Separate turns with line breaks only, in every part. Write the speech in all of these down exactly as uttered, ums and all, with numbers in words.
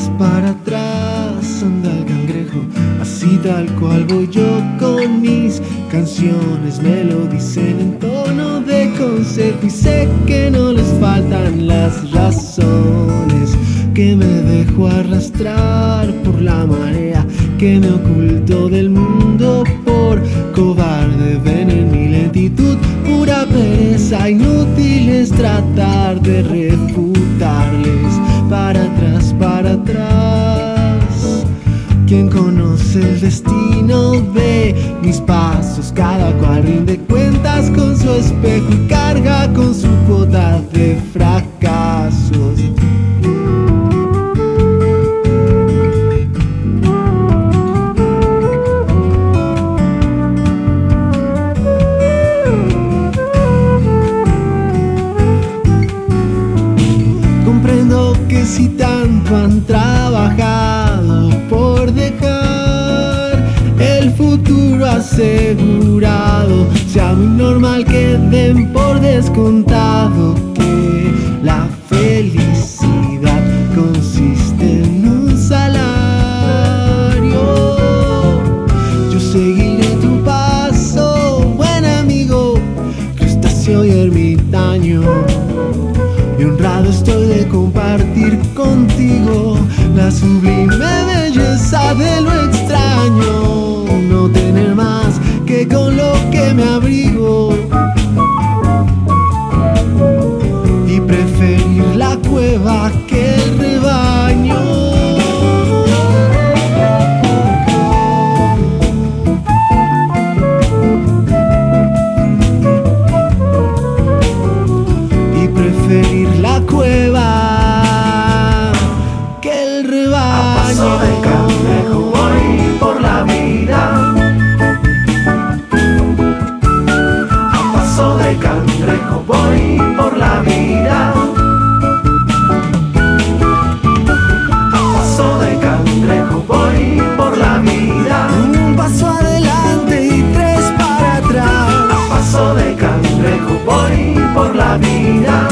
atrás, para atrás anda el cangrejo, así tal cual voy yo con mis canciones. Me lo dicen en tono de consejo y sé que no les faltan las razones, que me dejo arrastrar por la marea, que me oculto del mundo por cobarde. Ven en mi lentitud, pura pereza, inútil es tratar de refutarles. Para atrás, para atrás, quien conoce el destino ve mis pasos, cada cual rinde cuentas con su espejo y carga con su cuota de fracasos. Que si tanto han trabajado por dejar el futuro asegurado, sea muy normal que den por descontado que la felicidad consiste en un salario. Yo seguiré tu paso, buen amigo, crustáceo y ermitaño, y honrado estoy de compartir contigo la sublime belleza de lo extraño, no tener más que con lo que me abrigo y preferir la cueva que el rebaño. Preferir la cueva que el rebaño.
A paso de cangrejo voy por la vida. A paso de cangrejo voy por la vida. A paso de cangrejo voy por la vida.
Un paso adelante y tres para atrás.
A paso de cangrejo voy por la vida.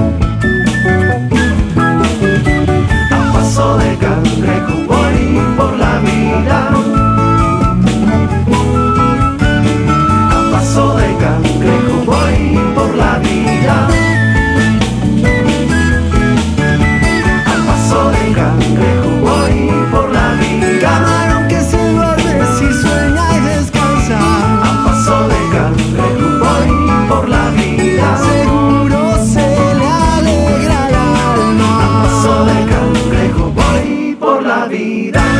A paso de cangrejo voy por la vida. A paso de cangrejo voy por la vida. A paso de cangrejo voy por la vida.
Camarón que se duerme si sueña y descansa.
A paso de cangrejo voy por la vida.
Seguro se le alegra el alma.
A paso de cangrejo voy por la vida.